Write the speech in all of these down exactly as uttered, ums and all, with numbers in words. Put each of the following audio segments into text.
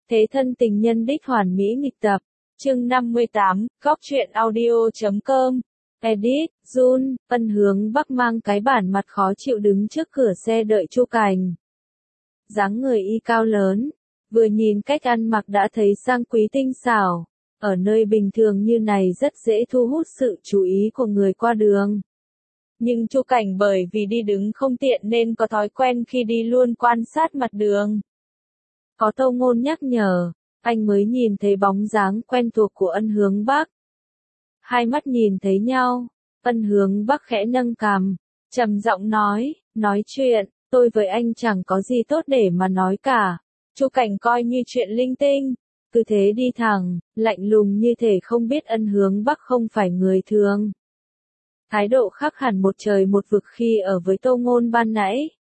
Thế thân tình nhân đích hoàn mỹ nghịch tập, chương năm mươi tám, góc truyện audio.com, edit, Jun, Ân Hướng Bắc mang cái bản mặt khó chịu đứng trước cửa xe đợi Chu Cảnh. Dáng người y cao lớn, vừa nhìn cách ăn mặc đã thấy sang quý tinh xảo, ở nơi bình thường như này rất dễ thu hút sự chú ý của người qua đường. Nhưng Chu Cảnh bởi vì đi đứng không tiện nên có thói quen khi đi luôn quan sát mặt đường. Có Tâu Ngôn nhắc nhở, anh mới nhìn thấy bóng dáng quen thuộc của Ân Hướng Bắc. Hai mắt nhìn thấy nhau, Ân Hướng Bắc khẽ nâng cằm, trầm giọng nói, nói chuyện, tôi với anh chẳng có gì tốt để mà nói cả. Chu Cảnh coi như chuyện linh tinh, cứ thế đi thẳng, lạnh lùng như thể không biết Ân Hướng Bắc không phải người thường. Thái độ khác hẳn một trời một vực khi ở với Tâu Ngôn ban nãy.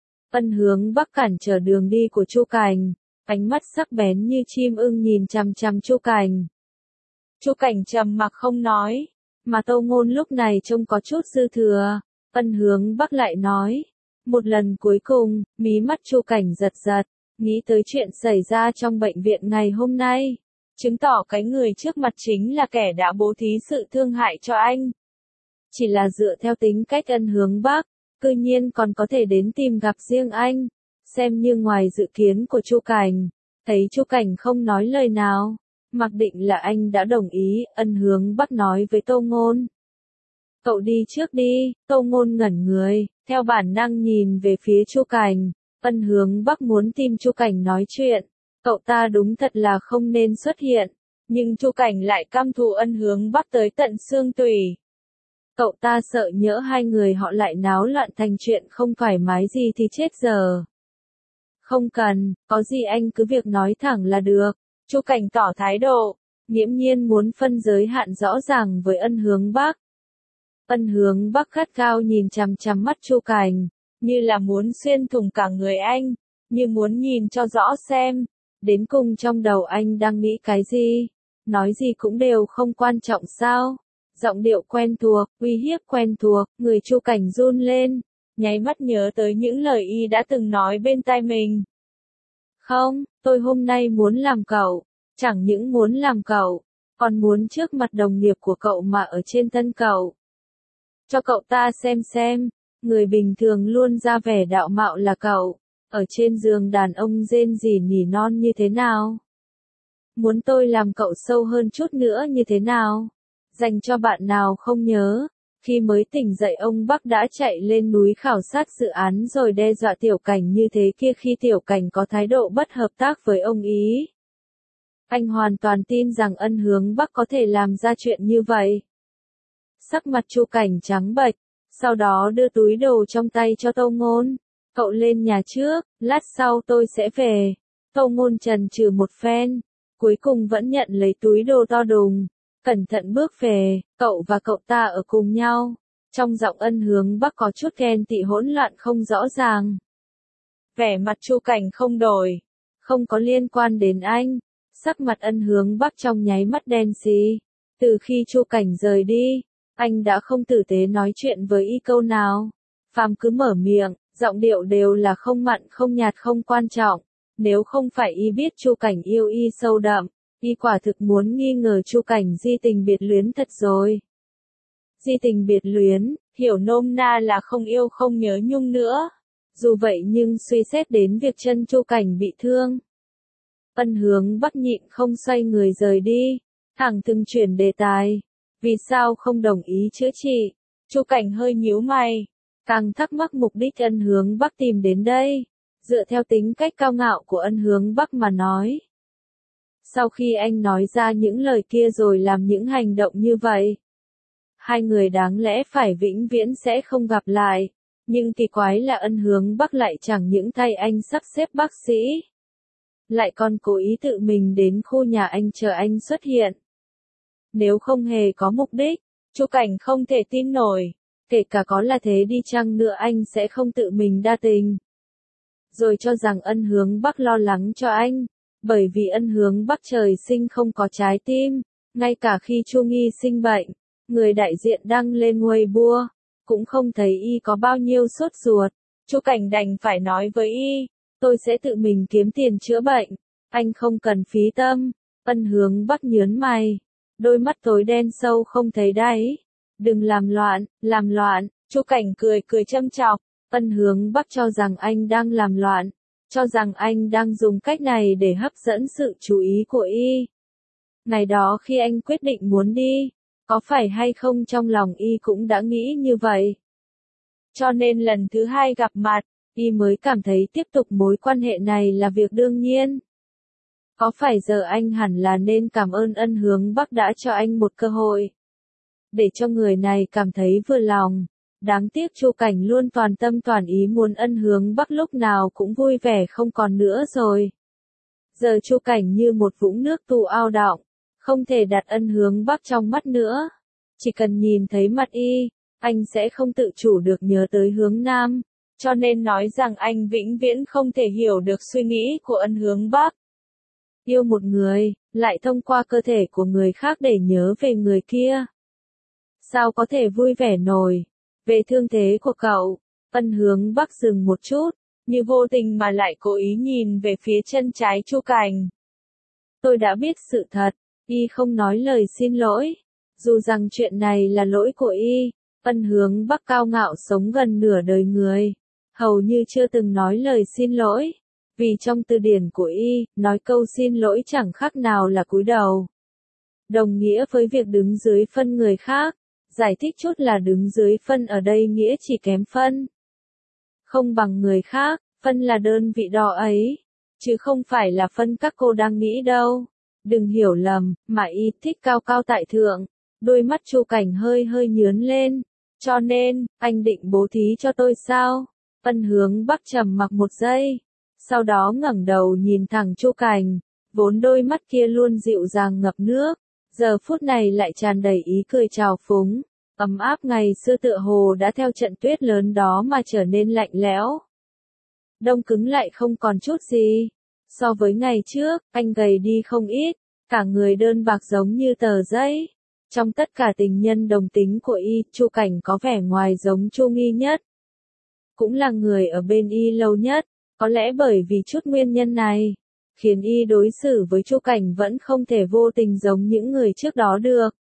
Ân Hướng Bắc cản trở đường đi của Chu Cảnh, ánh mắt sắc bén như chim ưng nhìn chằm chằm Chu Cảnh. Chu Cảnh trầm mặc không nói, mà Tâu Ngôn lúc này trông có chút dư thừa. Ân Hướng Bắc lại nói, một lần cuối cùng, mí mắt Chu Cảnh giật giật, nghĩ tới chuyện xảy ra trong bệnh viện ngày hôm nay, chứng tỏ cái người trước mặt chính là kẻ đã bố thí sự thương hại cho anh. Chỉ là dựa theo tính cách Ân Hướng Bắc, cư nhiên còn có thể đến tìm gặp riêng anh, xem như ngoài dự kiến của Chu Cảnh. Thấy Chu Cảnh không nói lời nào, mặc định là anh đã đồng ý. Ân Hướng Bắc nói với Tâu Ngôn, cậu đi trước đi. Tâu Ngôn ngẩn người, theo bản năng nhìn về phía Chu Cảnh. Ân Hướng Bắc muốn tìm Chu Cảnh nói chuyện, cậu ta đúng thật là không nên xuất hiện, nhưng Chu Cảnh lại căm thù Ân Hướng Bắc tới tận xương tủy. Cậu ta sợ nhỡ hai người họ lại náo loạn thành chuyện không thoải mái gì thì chết giờ. Không cần, có gì anh cứ việc nói thẳng là được. Chu Cảnh tỏ thái độ, nghiễm nhiên muốn phân giới hạn rõ ràng với Ân Hướng Bắc. Ân Hướng Bắc gắt gao nhìn chằm chằm mắt Chu Cảnh, như là muốn xuyên thủng cả người anh, như muốn nhìn cho rõ xem, đến cùng trong đầu anh đang nghĩ cái gì, nói gì cũng đều không quan trọng sao. Giọng điệu quen thuộc, uy hiếp quen thuộc, người Chu Cảnh run lên, nháy mắt nhớ tới những lời y đã từng nói bên tai mình. Không, tôi hôm nay muốn làm cậu, chẳng những muốn làm cậu, còn muốn trước mặt đồng nghiệp của cậu mà ở trên thân cậu. Cho cậu ta xem xem, người bình thường luôn ra vẻ đạo mạo là cậu, ở trên giường đàn ông rên rỉ nỉ non như thế nào. Muốn tôi làm cậu sâu hơn chút nữa như thế nào. Dành cho bạn nào không nhớ, khi mới tỉnh dậy ông Bắc đã chạy lên núi khảo sát dự án rồi đe dọa Tiểu Cảnh như thế kia khi Tiểu Cảnh có thái độ bất hợp tác với ông ý. Anh hoàn toàn tin rằng Ân Hướng Bắc có thể làm ra chuyện như vậy. Sắc mặt Chu Cảnh trắng bệch, sau đó đưa túi đồ trong tay cho Tâu Ngôn. Cậu lên nhà trước, lát sau tôi sẽ về. Tâu Ngôn chần chừ một phen, cuối cùng vẫn nhận lấy túi đồ to đùng. Cẩn thận bước về, cậu và cậu ta ở cùng nhau. Trong giọng Ân Hướng Bắc có chút ghen tị hỗn loạn không rõ ràng. Vẻ mặt Chu Cảnh không đổi, không có liên quan đến anh. Sắc mặt Ân Hướng Bắc trong nháy mắt đen xì. Từ khi Chu Cảnh rời đi, anh đã không tử tế nói chuyện với y câu nào. Phàm cứ mở miệng, giọng điệu đều là không mặn không nhạt không quan trọng. Nếu không phải y biết Chu Cảnh yêu y sâu đậm, y quả thực muốn nghi ngờ Chu Cảnh di tình biệt luyến thật rồi. Di tình biệt luyến, hiểu nôm na là không yêu không nhớ nhung nữa. Dù vậy nhưng suy xét đến việc chân Chu Cảnh bị thương, Ân Hướng Bắc nhịn không xoay người rời đi, thẳng thừng chuyển đề tài. Vì sao không đồng ý chữa trị? Chu Cảnh hơi nhíu mày, càng thắc mắc mục đích Ân Hướng Bắc tìm đến đây. Dựa theo tính cách cao ngạo của Ân Hướng Bắc mà nói, sau khi anh nói ra những lời kia rồi làm những hành động như vậy, hai người đáng lẽ phải vĩnh viễn sẽ không gặp lại. Nhưng kỳ quái là Ân Hướng Bắc lại chẳng những thay anh sắp xếp bác sĩ, lại còn cố ý tự mình đến khu nhà anh chờ anh xuất hiện. Nếu không hề có mục đích, Chu Cảnh không thể tin nổi, kể cả có là thế đi chăng nữa anh sẽ không tự mình đa tình. Rồi cho rằng Ân Hướng Bắc lo lắng cho anh. Bởi vì Ân Hướng Bắc trời sinh không có trái tim, ngay cả khi Chu Nghi sinh bệnh, người đại diện đăng lên Weibo, cũng không thấy y có bao nhiêu sốt ruột. Chu Cảnh đành phải nói với y, tôi sẽ tự mình kiếm tiền chữa bệnh, Anh không cần phí tâm. Ân Hướng Bắc nhớn mày. Đôi mắt tối đen sâu không thấy đáy. Đừng làm loạn, làm loạn. Chu Cảnh cười cười châm chọc. Ân Hướng Bắc cho rằng anh đang làm loạn. Cho rằng anh đang dùng cách này để hấp dẫn sự chú ý của y. Ngày đó khi anh quyết định muốn đi, có phải hay không trong lòng y cũng đã nghĩ như vậy. Cho nên lần thứ hai gặp mặt, y mới cảm thấy tiếp tục mối quan hệ này là việc đương nhiên. Có phải giờ anh hẳn là nên cảm ơn Ân Hướng Bắc đã cho anh một cơ hội. Để cho người này cảm thấy vừa lòng. Đáng tiếc Chu Cảnh luôn toàn tâm toàn ý muốn Ân Hướng Bắc lúc nào cũng vui vẻ không còn nữa rồi. Giờ Chu Cảnh như một vũng nước tu ao đọng, không thể đặt Ân Hướng Bắc trong mắt nữa. Chỉ cần nhìn thấy mặt y, anh sẽ không tự chủ được nhớ tới Hướng Nam, cho nên nói rằng anh vĩnh viễn không thể hiểu được suy nghĩ của Ân Hướng Bắc. Yêu một người, lại thông qua cơ thể của người khác để nhớ về người kia. Sao có thể vui vẻ nổi? Về thương thế của cậu, Ân Hướng Bắc dừng một chút, như vô tình mà lại cố ý nhìn về phía chân trái Chu Cảnh. Tôi đã biết sự thật, y không nói lời xin lỗi. Dù rằng chuyện này là lỗi của y, Ân Hướng Bắc cao ngạo sống gần nửa đời người, hầu như chưa từng nói lời xin lỗi. Vì trong từ điển của y, nói câu xin lỗi chẳng khác nào là cúi đầu. Đồng nghĩa với việc đứng dưới phân người khác. Giải thích chút là đứng dưới phân ở đây nghĩa chỉ kém phân. Không bằng người khác, phân là đơn vị đo ấy. Chứ không phải là phân các cô đang nghĩ đâu. Đừng hiểu lầm, mà y thích cao cao tại thượng. Đôi mắt Chu Cảnh hơi hơi nhướn lên. Cho nên, anh định bố thí cho tôi sao? Ân Hướng Bắc trầm mặc một giây. Sau đó ngẩng đầu nhìn thẳng Chu Cảnh. Vốn đôi mắt kia luôn dịu dàng ngập nước. Giờ phút này lại tràn đầy ý cười trào phúng, ấm áp ngày xưa tựa hồ đã theo trận tuyết lớn đó mà trở nên lạnh lẽo. Đông cứng lại không còn chút gì. So với ngày trước, anh gầy đi không ít, cả người đơn bạc giống như tờ giấy. Trong tất cả tình nhân đồng tính của y, Chu Cảnh có vẻ ngoài giống Chu Nghi nhất. Cũng là người ở bên y lâu nhất, có lẽ bởi vì chút nguyên nhân này. Khiến y đối xử với Chu Cảnh vẫn không thể vô tình giống những người trước đó được.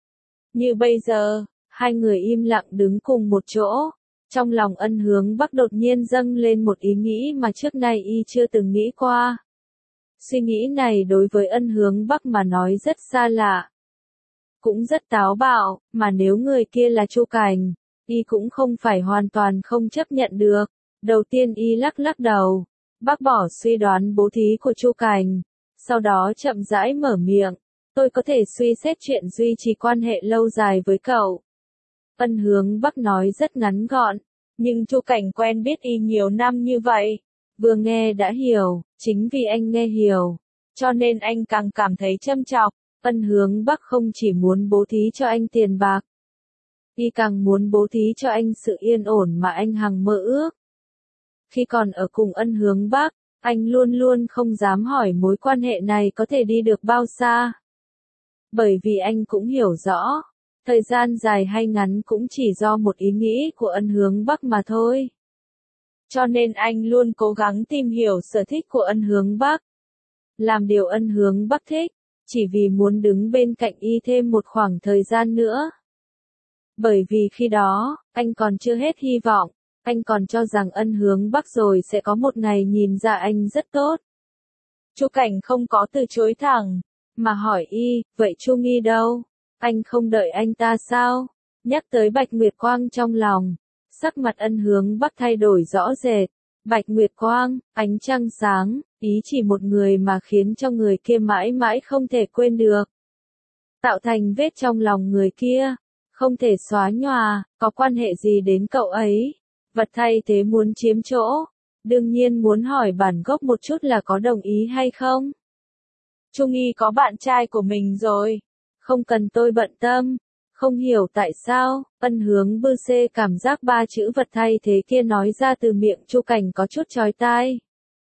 Như bây giờ, hai người im lặng đứng cùng một chỗ. Trong lòng Ân Hướng Bắc đột nhiên dâng lên một ý nghĩ mà trước nay y chưa từng nghĩ qua. Suy nghĩ này đối với Ân Hướng Bắc mà nói rất xa lạ. Cũng rất táo bạo, mà nếu người kia là Chu Cảnh, y cũng không phải hoàn toàn không chấp nhận được. Đầu tiên y lắc lắc đầu. Bác bỏ suy đoán bố thí của Chu Cảnh, sau đó chậm rãi mở miệng, tôi có thể suy xét chuyện duy trì quan hệ lâu dài với cậu. Ân Hướng Bắc nói rất ngắn gọn, nhưng Chu Cảnh quen biết y nhiều năm như vậy, vừa nghe đã hiểu, chính vì anh nghe hiểu, cho nên anh càng cảm thấy châm chọc. Ân Hướng Bắc không chỉ muốn bố thí cho anh tiền bạc, y càng muốn bố thí cho anh sự yên ổn mà anh hằng mơ ước. Khi còn ở cùng Ân Hướng Bắc, anh luôn luôn không dám hỏi mối quan hệ này có thể đi được bao xa. Bởi vì anh cũng hiểu rõ, thời gian dài hay ngắn cũng chỉ do một ý nghĩ của Ân Hướng Bắc mà thôi. Cho nên anh luôn cố gắng tìm hiểu sở thích của Ân Hướng Bắc. Làm điều Ân Hướng Bắc thích, chỉ vì muốn đứng bên cạnh y thêm một khoảng thời gian nữa. Bởi vì khi đó, anh còn chưa hết hy vọng. Anh còn cho rằng Ân Hướng Bắc rồi sẽ có một ngày nhìn ra anh rất tốt. Chu Cảnh không có từ chối thẳng, mà hỏi y, vậy Chu Nghi đâu? Anh không đợi anh ta sao? Nhắc tới Bạch Nguyệt Quang trong lòng, sắc mặt Ân Hướng Bắc thay đổi rõ rệt. Bạch Nguyệt Quang, ánh trăng sáng, ý chỉ một người mà khiến cho người kia mãi mãi không thể quên được. Tạo thành vết trong lòng người kia, không thể xóa nhòa, có quan hệ gì đến cậu ấy? Vật thay thế muốn chiếm chỗ, đương nhiên muốn hỏi bản gốc một chút là có đồng ý hay không. Chu Nghi có bạn trai của mình rồi, không cần tôi bận tâm. Không hiểu tại sao, Ân Hướng Bư Xê cảm giác ba chữ vật thay thế kia nói ra từ miệng Chu Cảnh có chút chói tai.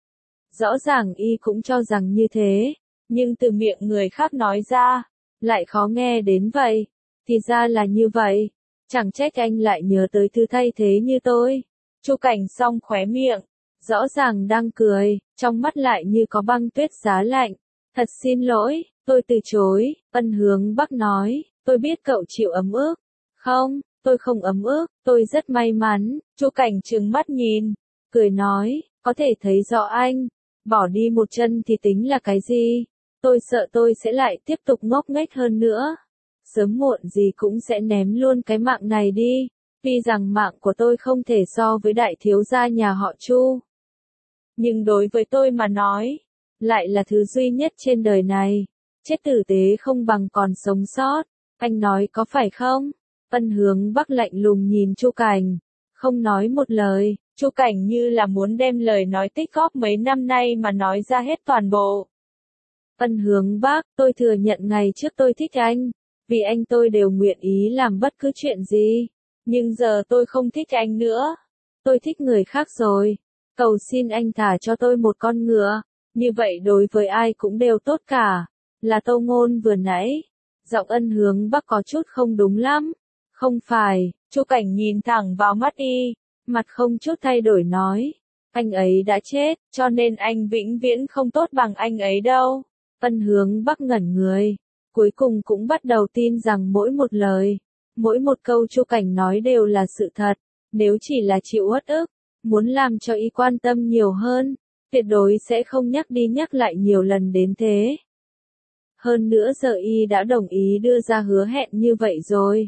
Rõ ràng y cũng cho rằng như thế, nhưng từ miệng người khác nói ra, lại khó nghe đến vậy. Thì ra là như vậy, chẳng trách anh lại nhớ tới thứ thay thế như tôi. Chu Cảnh song khóe miệng, rõ ràng đang cười, trong mắt lại như có băng tuyết giá lạnh. Thật xin lỗi, tôi từ chối, Ân Hướng Bắc nói, tôi biết cậu chịu ấm ức. Không, tôi không ấm ức, tôi rất may mắn. Chu Cảnh trừng mắt nhìn, cười nói, có thể thấy rõ anh, bỏ đi một chân thì tính là cái gì? Tôi sợ tôi sẽ lại tiếp tục ngốc nghếch hơn nữa. Sớm muộn gì cũng sẽ ném luôn cái mạng này đi. Tuy rằng mạng của tôi không thể so với đại thiếu gia nhà họ Chu. Nhưng đối với tôi mà nói, lại là thứ duy nhất trên đời này. Chết tử tế không bằng còn sống sót. Anh nói có phải không? Ân Hướng Bắc lạnh lùng nhìn Chu Cảnh. Không nói một lời, Chu Cảnh như là muốn đem lời nói tích góp mấy năm nay mà nói ra hết toàn bộ. Ân Hướng Bắc, tôi thừa nhận ngày trước tôi thích anh. Vì anh tôi đều nguyện ý làm bất cứ chuyện gì. Nhưng giờ tôi không thích anh nữa. Tôi thích người khác rồi. Cầu xin anh thả cho tôi một con ngựa. Như vậy đối với ai cũng đều tốt cả. Là Tâu Ngôn vừa nãy. Giọng Ân Hướng Bắc có chút không đúng lắm. Không phải, Chu Cảnh nhìn thẳng vào mắt y. Mặt không chút thay đổi nói. Anh ấy đã chết, cho nên anh vĩnh viễn không tốt bằng anh ấy đâu. Ân Hướng Bắc ngẩn người. Cuối cùng cũng bắt đầu tin rằng mỗi một lời, mỗi một câu Chu Cảnh nói đều là sự thật. Nếu chỉ là chịu uất ức, muốn làm cho y quan tâm nhiều hơn, tuyệt đối sẽ không nhắc đi nhắc lại nhiều lần đến thế. Hơn nữa giờ y đã đồng ý đưa ra hứa hẹn như vậy rồi.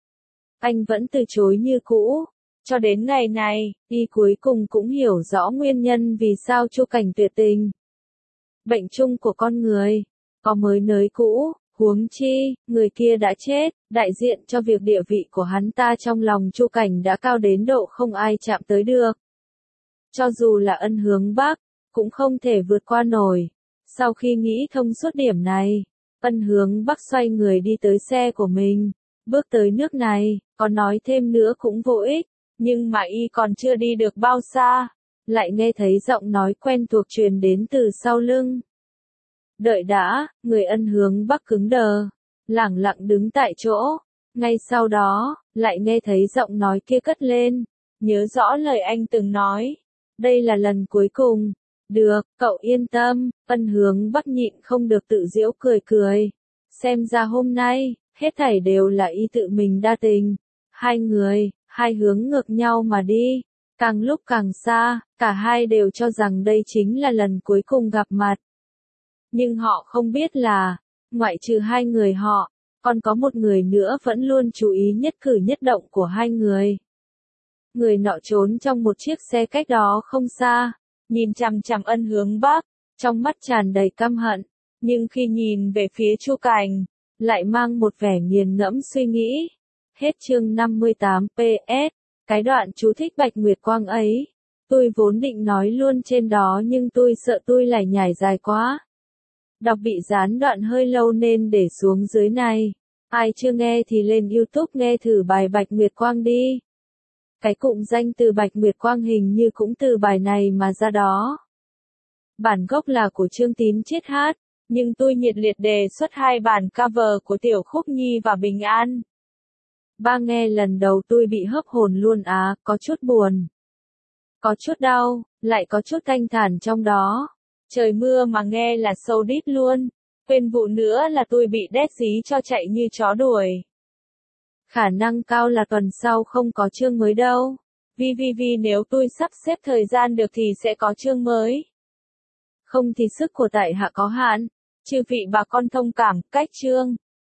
Anh vẫn từ chối như cũ. Cho đến ngày này, y cuối cùng cũng hiểu rõ nguyên nhân vì sao Chu Cảnh tuyệt tình. Bệnh chung của con người, có mới nới cũ, huống chi, người kia đã chết, đại diện cho việc địa vị của hắn ta trong lòng Chu Cảnh đã cao đến độ không ai chạm tới được. Cho dù là Ân Hướng Bắc, cũng không thể vượt qua nổi. Sau khi nghĩ thông suốt điểm này, Ân Hướng Bắc xoay người đi tới xe của mình, bước tới nước này, có nói thêm nữa cũng vô ích, nhưng mà y còn chưa đi được bao xa, lại nghe thấy giọng nói quen thuộc truyền đến từ sau lưng. Đợi đã, người Ân Hướng Bắc cứng đờ, lẳng lặng đứng tại chỗ, ngay sau đó, lại nghe thấy giọng nói kia cất lên, nhớ rõ lời anh từng nói, đây là lần cuối cùng. Được, cậu yên tâm. Ân Hướng Bắc nhịn không được tự giễu cười cười. Xem ra hôm nay, hết thảy đều là y tự mình đa tình. Hai người, hai hướng ngược nhau mà đi. Càng lúc càng xa, cả hai đều cho rằng đây chính là lần cuối cùng gặp mặt. Nhưng họ không biết là, ngoại trừ hai người họ, còn có một người nữa vẫn luôn chú ý nhất cử nhất động của hai người. Người nọ trốn trong một chiếc xe cách đó không xa, nhìn chằm chằm Ân Hướng Bắc, trong mắt tràn đầy căm hận, nhưng khi nhìn về phía Chu Cảnh, lại mang một vẻ nghiền ngẫm suy nghĩ. Hết chương năm mươi tám pê ét, cái đoạn chú thích Bạch Nguyệt Quang ấy, tôi vốn định nói luôn trên đó nhưng tôi sợ tôi lại nhải dài quá. Đọc bị gián đoạn hơi lâu nên để xuống dưới này. Ai chưa nghe thì lên YouTube nghe thử bài Bạch Nguyệt Quang đi. Cái cụm danh từ Bạch Nguyệt Quang hình như cũng từ bài này mà ra đó. Bản gốc là của Trương Tín Chiết hát, nhưng tôi nhiệt liệt đề xuất hai bản cover của Tiểu Khúc Nhi và Bình An. Ba nghe lần đầu tôi bị hấp hồn luôn á, có chút buồn, có chút đau, lại có chút thanh thản trong đó. Trời mưa mà nghe là sâu đít luôn. Quên vụ nữa là tôi bị đét dí cho chạy như chó đuổi. Khả năng cao là tuần sau không có chương mới đâu. Vì vì vì nếu tôi sắp xếp thời gian được thì sẽ có chương mới. Không thì sức của tại hạ có hạn. Chư vị bà con thông cảm, cách chương.